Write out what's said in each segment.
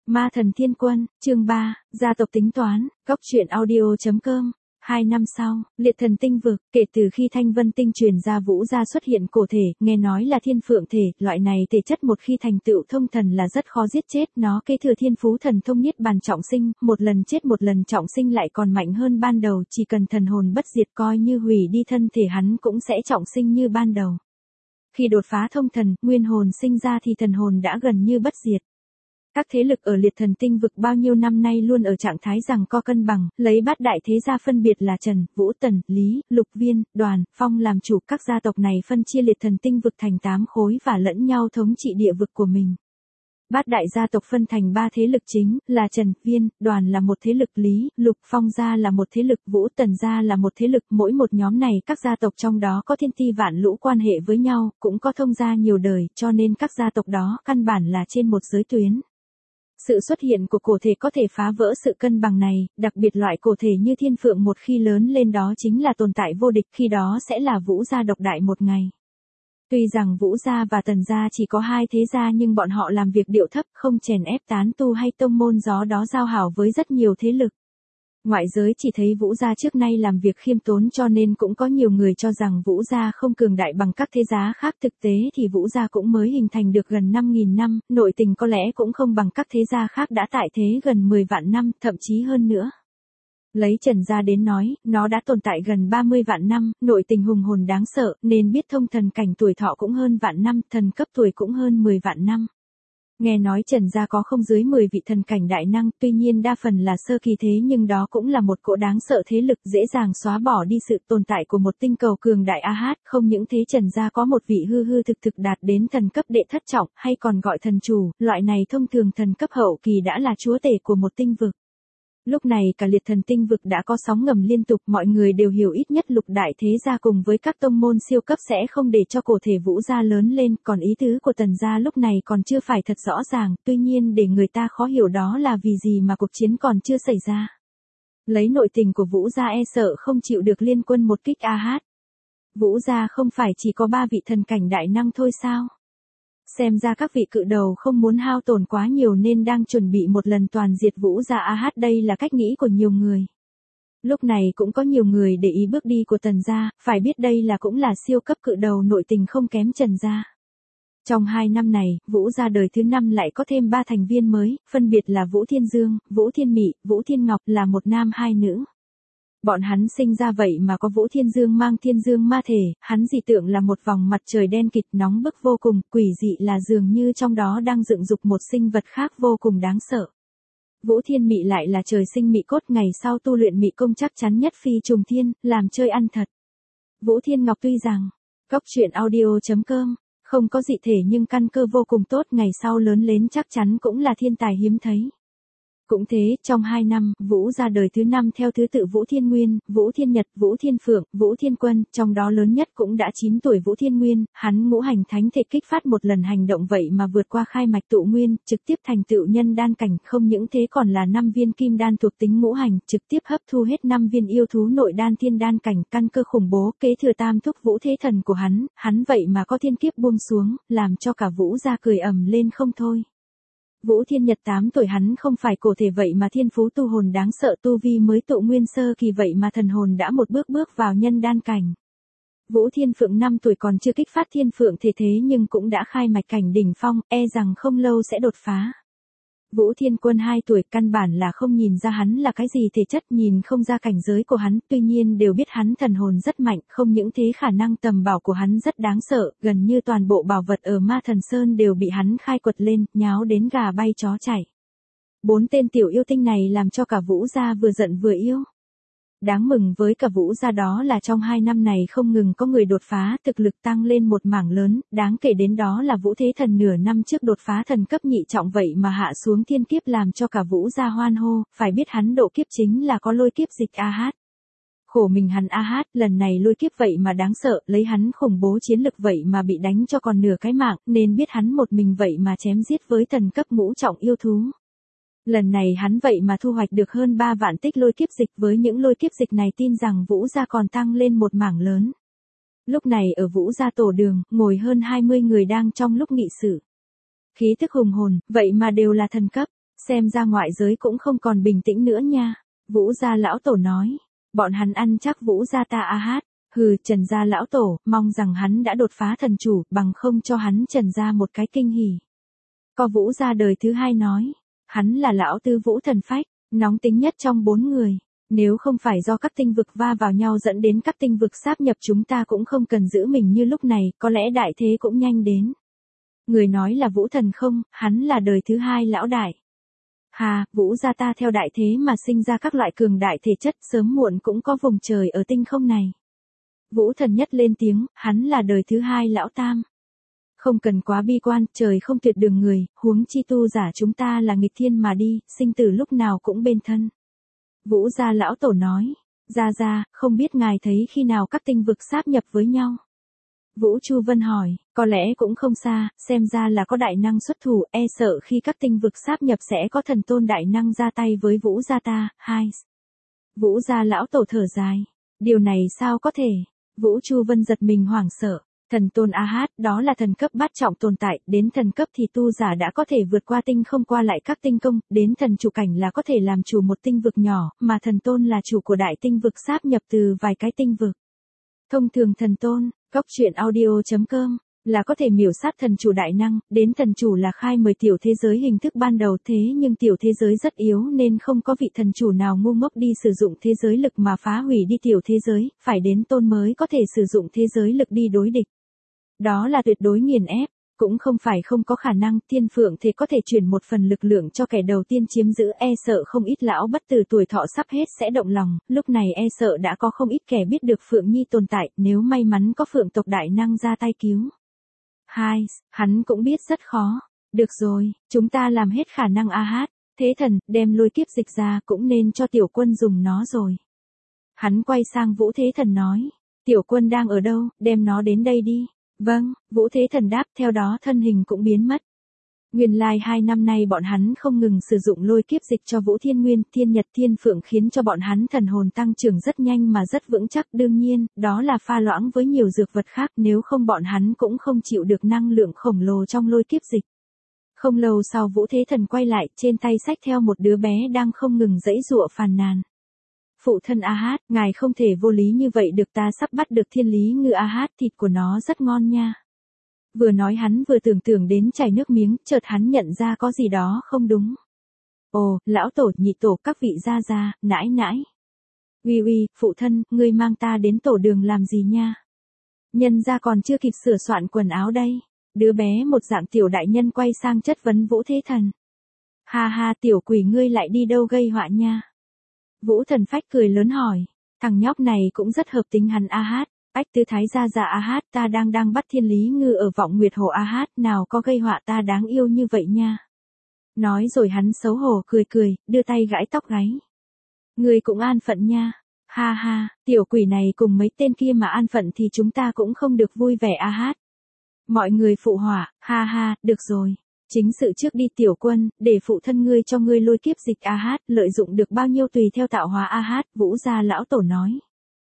Ma thần thiên quân, chương 3, gia tộc tính toán, góc truyện audio.com. 2 năm sau, liệt thần tinh vực, kể từ khi thanh vân tinh truyền ra vũ gia xuất hiện cổ thể, nghe nói là thiên phượng thể, loại này thể chất một khi thành tựu thông thần là rất khó giết chết, nó kế thừa thiên phú thần thông niết bàn trọng sinh, một lần chết một lần trọng sinh lại còn mạnh hơn ban đầu, chỉ cần thần hồn bất diệt coi như hủy đi thân thể hắn cũng sẽ trọng sinh như ban đầu. Khi đột phá thông thần, nguyên hồn sinh ra thì thần hồn đã gần như bất diệt. Các thế lực ở liệt thần tinh vực bao nhiêu năm nay luôn ở trạng thái giằng co cân bằng, lấy bát đại thế gia phân biệt là Trần, Vũ, Tần, Lý, Lục Viên, Đoàn, Phong làm chủ. Các gia tộc này phân chia liệt thần tinh vực thành 8 khối và lẫn nhau thống trị địa vực của mình. Bát đại gia tộc phân thành 3 thế lực chính, là Trần, Viên, Đoàn là một thế lực, Lý, Lục, Phong gia là một thế lực, Vũ, Tần gia là một thế lực. Mỗi một nhóm này các gia tộc trong đó có thiên ti vạn lũ quan hệ với nhau, cũng có thông gia nhiều đời, cho nên các gia tộc đó căn bản là trên một giới tuyến. Sự xuất hiện của cổ thể có thể phá vỡ sự cân bằng này, đặc biệt loại cổ thể như thiên phượng một khi lớn lên đó chính là tồn tại vô địch, khi đó sẽ là Vũ gia độc đại một ngày. Tuy rằng Vũ gia và Tần gia chỉ có 2 thế gia nhưng bọn họ làm việc điệu thấp, không chèn ép tán tu hay tông môn gió đó giao hảo với rất nhiều thế lực. Ngoại giới chỉ thấy Vũ gia trước nay làm việc khiêm tốn cho nên cũng có nhiều người cho rằng Vũ gia không cường đại bằng các thế gia khác, thực tế thì Vũ gia cũng mới hình thành được gần 5.000 năm, nội tình có lẽ cũng không bằng các thế gia khác đã tại thế gần 10 vạn năm, thậm chí hơn nữa. Lấy Trần gia đến nói, nó đã tồn tại gần 30 vạn năm, nội tình hùng hồn đáng sợ, nên biết thông thần cảnh tuổi thọ cũng hơn vạn năm, thần cấp tuổi cũng hơn 10 vạn năm. Nghe nói Trần gia có không dưới 10 vị thần cảnh đại năng, tuy nhiên đa phần là sơ kỳ thế nhưng đó cũng là một cỗ đáng sợ thế lực dễ dàng xóa bỏ đi sự tồn tại của một tinh cầu cường đại AH, không những thế Trần gia có một vị hư hư thực thực đạt đến thần cấp đệ thất trọng, hay còn gọi thần chủ, loại này thông thường thần cấp hậu kỳ đã là chúa tể của một tinh vực. Lúc này cả liệt thần tinh vực đã có sóng ngầm liên tục, mọi người đều hiểu ít nhất lục đại thế gia cùng với các tông môn siêu cấp sẽ không để cho cổ thể Vũ gia lớn lên, còn ý tứ của Tần gia lúc này còn chưa phải thật rõ ràng, tuy nhiên để người ta khó hiểu đó là vì gì mà cuộc chiến còn chưa xảy ra. Lấy nội tình của Vũ gia e sợ không chịu được liên quân một kích AH. Vũ gia không phải chỉ có 3 vị thần cảnh đại năng thôi sao? Xem ra các vị cự đầu không muốn hao tổn quá nhiều nên đang chuẩn bị một lần toàn diệt Vũ gia AH, đây là cách nghĩ của nhiều người. Lúc này cũng có nhiều người để ý bước đi của Tần gia, phải biết đây là cũng là siêu cấp cự đầu nội tình không kém Trần gia. Trong 2 năm này, Vũ gia đời thứ 5 lại có thêm 3 thành viên mới, phân biệt là Vũ Thiên Dương, Vũ Thiên Mị, Vũ Thiên Ngọc, là một nam 2 nữ. Bọn hắn sinh ra vậy mà có Vũ Thiên Dương mang thiên dương ma thể, hắn dị tượng là một vòng mặt trời đen kịt nóng bức vô cùng, quỷ dị là dường như trong đó đang dựng dục một sinh vật khác vô cùng đáng sợ. Vũ Thiên Mị lại là trời sinh mị cốt, ngày sau tu luyện mị công chắc chắn nhất phi trùng thiên, làm chơi ăn thật. Vũ Thiên Ngọc tuy rằng, góc truyện audio.com, không có dị thể nhưng căn cơ vô cùng tốt, ngày sau lớn lên chắc chắn cũng là thiên tài hiếm thấy. Cũng thế, trong 2 năm, Vũ gia đời thứ 5 theo thứ tự Vũ Thiên Nguyên, Vũ Thiên Nhật, Vũ Thiên Phượng, Vũ Thiên Quân, trong đó lớn nhất cũng đã 9 tuổi Vũ Thiên Nguyên, hắn ngũ hành thánh thể kích phát một lần hành động vậy mà vượt qua khai mạch tụ nguyên, trực tiếp thành tựu nhân đan cảnh, không những thế còn là 5 viên kim đan thuộc tính ngũ hành, trực tiếp hấp thu hết 5 viên yêu thú nội đan thiên đan cảnh, căn cơ khủng bố, kế thừa tam thúc Vũ Thế Thần của hắn vậy mà có thiên kiếp buông xuống, làm cho cả Vũ gia cười ầm lên không thôi. Vũ Thiên Nhật 8 tuổi, hắn không phải cổ thể vậy mà thiên phú tu hồn đáng sợ, tu vi mới tụ nguyên sơ kỳ vậy mà thần hồn đã một bước bước vào nhân đan cảnh. Vũ Thiên Phượng 5 tuổi còn chưa kích phát thiên phượng thể thế nhưng cũng đã khai mạch cảnh đỉnh phong, e rằng không lâu sẽ đột phá. Vũ Thiên Quân 2 tuổi, căn bản là không nhìn ra hắn là cái gì thể chất, nhìn không ra cảnh giới của hắn, tuy nhiên đều biết hắn thần hồn rất mạnh, không những thế khả năng tầm bảo của hắn rất đáng sợ, gần như toàn bộ bảo vật ở Ma Thần Sơn đều bị hắn khai quật lên, nháo đến gà bay chó chạy. 4 tên tiểu yêu tinh này làm cho cả Vũ gia vừa giận vừa yêu. Đáng mừng với cả Vũ gia đó là trong 2 năm này không ngừng có người đột phá, thực lực tăng lên một mảng lớn, đáng kể đến đó là Vũ Thế Thần nửa năm trước đột phá thần cấp nhị trọng vậy mà hạ xuống thiên kiếp làm cho cả Vũ gia hoan hô, phải biết hắn độ kiếp chính là có lôi kiếp dịch AH. Khổ mình hắn AH, lần này lôi kiếp vậy mà đáng sợ, lấy hắn khủng bố chiến lực vậy mà bị đánh cho còn nửa cái mạng, nên biết hắn một mình vậy mà chém giết với thần cấp ngũ trọng yêu thú. Lần này hắn vậy mà thu hoạch được hơn 3 vạn tích lôi kiếp dịch, với những lôi kiếp dịch này tin rằng Vũ gia còn tăng lên một mảng lớn. Lúc này ở Vũ gia tổ đường, ngồi hơn 20 người đang trong lúc nghị sự. Khí tức hùng hồn, vậy mà đều là thần cấp. Xem ra ngoại giới cũng không còn bình tĩnh nữa nha. Vũ gia lão tổ nói. Bọn hắn ăn chắc Vũ gia ta a hát. Hừ, Trần gia lão tổ, mong rằng hắn đã đột phá thần chủ, bằng không cho hắn Trần gia một cái kinh hỉ. Có Vũ gia đời thứ hai nói. Hắn là lão tư Vũ thần phách, nóng tính nhất trong 4 người. Nếu không phải do các tinh vực va vào nhau dẫn đến các tinh vực sáp nhập, chúng ta cũng không cần giữ mình như lúc này, có lẽ đại thế cũng nhanh đến. Người nói là Vũ thần không, hắn là đời thứ hai lão đại. Hà, Vũ gia ta theo đại thế mà sinh ra các loại cường đại thể chất, sớm muộn cũng có vùng trời ở tinh không này. Vũ thần nhất lên tiếng, hắn là đời thứ hai lão tam. Không cần quá bi quan, trời không tuyệt đường người, huống chi tu giả chúng ta là nghịch thiên mà đi, sinh tử lúc nào cũng bên thân. Vũ gia lão tổ nói, ra, không biết ngài thấy khi nào các tinh vực sáp nhập với nhau. Vũ Chu Vân hỏi, có lẽ cũng không xa, xem ra là có đại năng xuất thủ, e sợ khi các tinh vực sáp nhập sẽ có thần tôn đại năng ra tay với Vũ gia ta. Hai. Vũ gia lão tổ thở dài, điều này sao có thể? Vũ Chu Vân giật mình hoảng sợ. Thần tôn A Hát, đó là thần cấp bát trọng tồn tại, đến thần cấp thì tu giả đã có thể vượt qua tinh không qua lại các tinh công, đến thần chủ cảnh là có thể làm chủ một tinh vực nhỏ, mà thần tôn là chủ của đại tinh vực sáp nhập từ vài cái tinh vực. Thông thường thần tôn, góc truyện audio.com, là có thể miểu sát thần chủ đại năng, đến thần chủ là khai 10 tiểu thế giới hình thức ban đầu, thế nhưng tiểu thế giới rất yếu nên không có vị thần chủ nào ngu ngốc đi sử dụng thế giới lực mà phá hủy đi tiểu thế giới, phải đến tôn mới có thể sử dụng thế giới lực đi đối địch. Đó là tuyệt đối nghiền ép, cũng không phải không có khả năng, thiên phượng thể có thể chuyển một phần lực lượng cho kẻ đầu tiên chiếm giữ, e sợ không ít lão bất tử tuổi thọ sắp hết sẽ động lòng, lúc này e sợ đã có không ít kẻ biết được Phượng Nhi tồn tại, nếu may mắn có Phượng tộc đại năng ra tay cứu. Hai, hắn cũng biết rất khó. Được rồi, chúng ta làm hết khả năng a hát, thế thần, đem lôi kiếp dịch ra cũng nên cho tiểu quân dùng nó rồi. Hắn quay sang Vũ Thế Thần nói, tiểu quân đang ở đâu, đem nó đến đây đi. Vâng, Vũ Thế Thần đáp, theo đó thân hình cũng biến mất. Nguyên lai 2 năm nay bọn hắn không ngừng sử dụng lôi kiếp dịch cho Vũ Thiên Nguyên, Thiên Nhật Thiên Phượng khiến cho bọn hắn thần hồn tăng trưởng rất nhanh mà rất vững chắc, đương nhiên, đó là pha loãng với nhiều dược vật khác, nếu không bọn hắn cũng không chịu được năng lượng khổng lồ trong lôi kiếp dịch. Không lâu sau Vũ Thế Thần quay lại, trên tay xách theo một đứa bé đang không ngừng giãy giụa phàn nàn. Phụ thân A Hát, ngài không thể vô lý như vậy được, ta sắp bắt được thiên lý ngư A Hát, thịt của nó rất ngon nha. Vừa nói hắn vừa tưởng đến chảy nước miếng, chợt hắn nhận ra có gì đó không đúng. Ồ, lão tổ, nhị tổ, các vị gia, nãi nãi. Uy, phụ thân, ngươi mang ta đến tổ đường làm gì nha? Nhân gia còn chưa kịp sửa soạn quần áo đây. Đứa bé một dạng tiểu đại nhân quay sang chất vấn Vũ Thế Thần. Ha, tiểu quỷ ngươi lại đi đâu gây họa nha? Vũ Thần Phách cười lớn hỏi, thằng nhóc này cũng rất hợp tính hắn A Hát. Ách Tư Thái gia A Hát, ta đang bắt thiên lý ngư ở Vọng Nguyệt Hồ A Hát, nào có gây họa ta đáng yêu như vậy nha. Nói rồi hắn xấu hổ cười, đưa tay gãi tóc gáy. Ngươi cũng an phận nha. Ha, tiểu quỷ này cùng mấy tên kia mà an phận thì chúng ta cũng không được vui vẻ A Hát. Mọi người phụ họa, ha, được rồi. Chính sự trước đi tiểu quân, để phụ thân ngươi cho ngươi lôi kiếp dịch A Hát, lợi dụng được bao nhiêu tùy theo tạo hóa A Hát, Vũ gia lão tổ nói.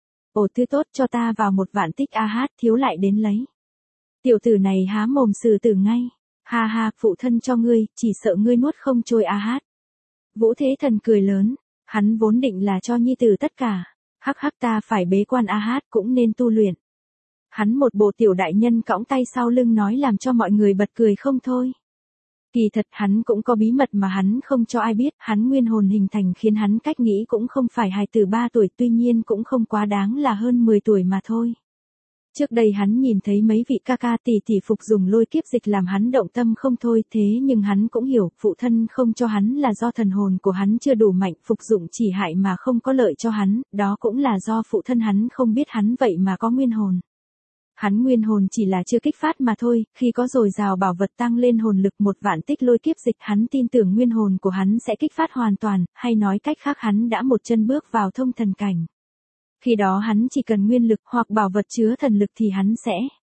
Ồ thứ tốt, cho ta vào 1 vạn tích A Hát, thiếu lại đến lấy. Tiểu tử này há mồm xử tử ngay. Ha, phụ thân cho ngươi, chỉ sợ ngươi nuốt không trôi A Hát. Vũ Thế Thần cười lớn, hắn vốn định là cho nhi tử tất cả. Hắc ta phải bế quan A Hát cũng nên tu luyện. Hắn một bộ tiểu đại nhân cõng tay sau lưng nói làm cho mọi người bật cười không thôi. Kỳ thật hắn cũng có bí mật mà hắn không cho ai biết, hắn nguyên hồn hình thành khiến hắn cách nghĩ cũng không phải hài tử 3 tuổi, tuy nhiên cũng không quá đáng là hơn 10 tuổi mà thôi. Trước đây hắn nhìn thấy mấy vị ca ca tỷ tỷ phục dùng lôi kiếp dịch làm hắn động tâm không thôi, thế nhưng hắn cũng hiểu, phụ thân không cho hắn là do thần hồn của hắn chưa đủ mạnh, phục dụng chỉ hại mà không có lợi cho hắn, đó cũng là do phụ thân hắn không biết hắn vậy mà có nguyên hồn. Hắn nguyên hồn chỉ là chưa kích phát mà thôi, khi có dồi dào bảo vật tăng lên hồn lực 1 vạn tích lôi kiếp dịch, hắn tin tưởng nguyên hồn của hắn sẽ kích phát hoàn toàn, hay nói cách khác hắn đã một chân bước vào thông thần cảnh. Khi đó hắn chỉ cần nguyên lực hoặc bảo vật chứa thần lực thì hắn sẽ.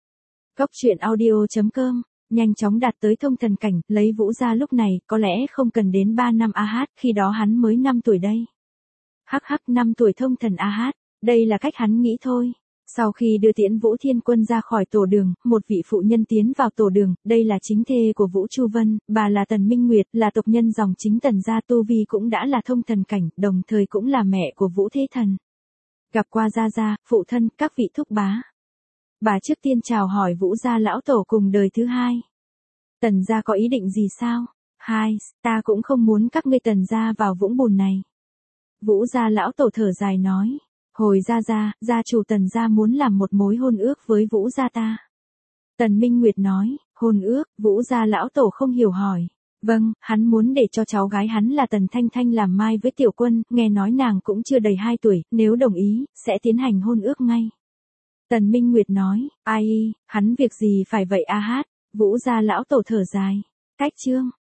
Góc truyện audio.com, nhanh chóng đạt tới thông thần cảnh, lấy Vũ gia lúc này, có lẽ không cần đến 3 năm A Hát, khi đó hắn mới 5 tuổi đây. Hắc 5 tuổi thông thần A Hát, đây là cách hắn nghĩ thôi. Sau khi đưa tiễn Vũ Thiên Quân ra khỏi tổ đường, một vị phụ nhân tiến vào tổ đường, đây là chính thê của Vũ Chu Vân, bà là Tần Minh Nguyệt, là tộc nhân dòng chính Tần gia, tu vi cũng đã là thông thần cảnh, đồng thời cũng là mẹ của Vũ Thế Thần. Gặp qua gia gia, phụ thân, các vị thúc bá. Bà trước tiên chào hỏi Vũ gia lão tổ cùng đời thứ hai. Tần gia có ý định gì sao? Hai, ta cũng không muốn các ngươi Tần gia vào vũng bùn này. Vũ gia lão tổ thở dài nói. Hồi gia chủ Tần gia muốn làm một mối hôn ước với Vũ gia ta. Tần Minh Nguyệt nói, hôn ước, Vũ gia lão tổ không hiểu hỏi. Vâng, hắn muốn để cho cháu gái hắn là Tần Thanh Thanh làm mai với Tiểu Quân, nghe nói nàng cũng chưa đầy 2 tuổi, nếu đồng ý, sẽ tiến hành hôn ước ngay. Tần Minh Nguyệt nói, ai, hắn việc gì phải vậy a hát, Vũ gia lão tổ thở dài. Cách chương.